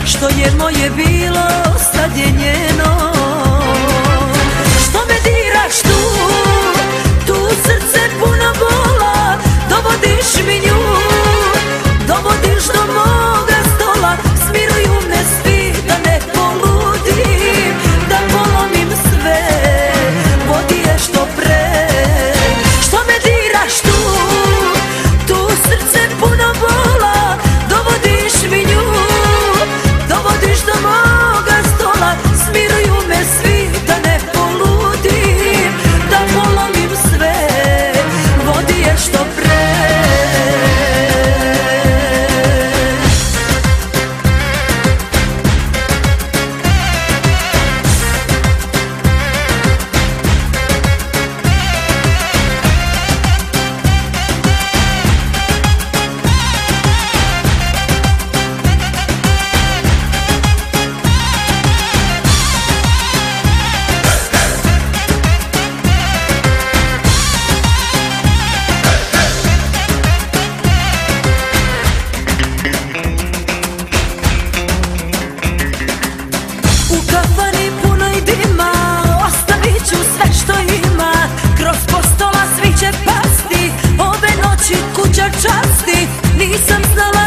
Što je moje bilo, sad je njeno. Što me diraš tu, tu srce puno bola. Dovodiš mi nju, dovodiš do moga stola. Smiruju me svi da ne poludim, da polomim sve, vodi je što pre. Što me diraš tu, tu srce puno bola. Dovodiš mi nju, dovodiš do moga stola. Smiruju me svi da ne poludim, da polomim sve, vodi je što pre. Kuća časti, nisam znala